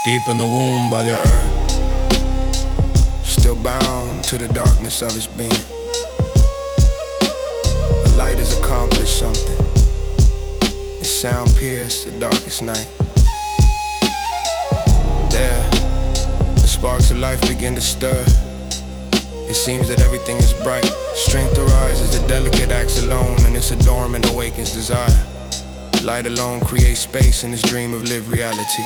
deep in the womb by the earth, still bound to the darkness of its being. The light has accomplished something. Its sound pierced the darkest night. There, the sparks of life begin to stir. It seems that everything is bright. Strength arises, the delicate acts alone, and its adornment awakens desire. Light alone creates space in this dream of lived reality.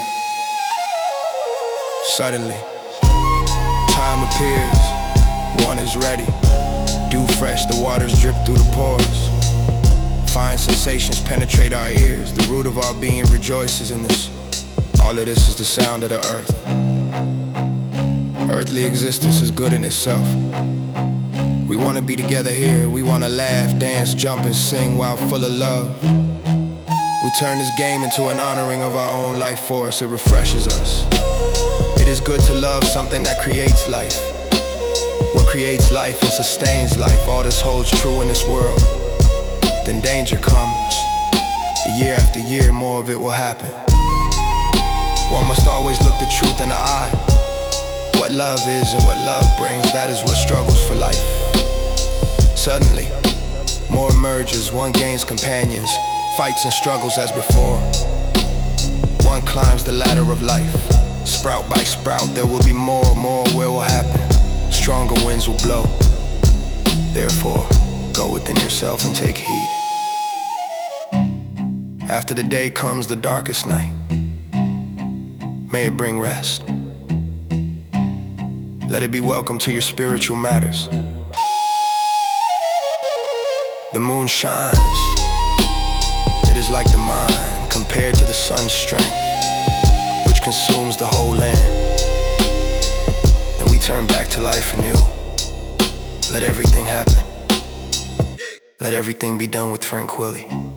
Suddenly, time appears, one is ready. Dew fresh, the waters drip through the pores. Fine sensations penetrate our ears. The root of our being rejoices in this. All of this is the sound of the earth. Earthly existence is good in itself. We want to be together here. We want to laugh, dance, jump, and sing while full of love. We turn this game into an honoring of our own life force. It refreshes us. It is good to love something that creates life. What creates life and sustains life. All this holds true in this world. Then danger comes. Year after year, more of it will happen. One must always look the truth in the eye. What love is and what love brings, that is what struggles for life. Suddenly, more emerges, one gains companions, fights and struggles as before. One climbs the ladder of life. Sprout by sprout, there will be more where will happen. Stronger winds will blow. Therefore, go within yourself and take heed. After the day comes the darkest night. May it bring rest. Let it be welcome to your spiritual matters. The moon shines. It is like the mind compared to the sun's strength, which consumes the whole land. Then we turn back to life anew. Let everything happen. Let everything be done with tranquility.